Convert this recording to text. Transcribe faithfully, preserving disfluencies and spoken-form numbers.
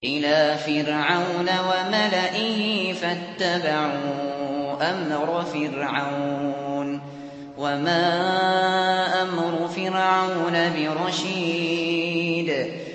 إِلَىٰ فِرْعَوْنَ وَمَلَئِهِ فَاتَّبَعُوا أَمْرَ فِرْعَوْنَ ۖ وَمَا أَمْرُ فِرْعَوْنَ بِرَشِيدٍ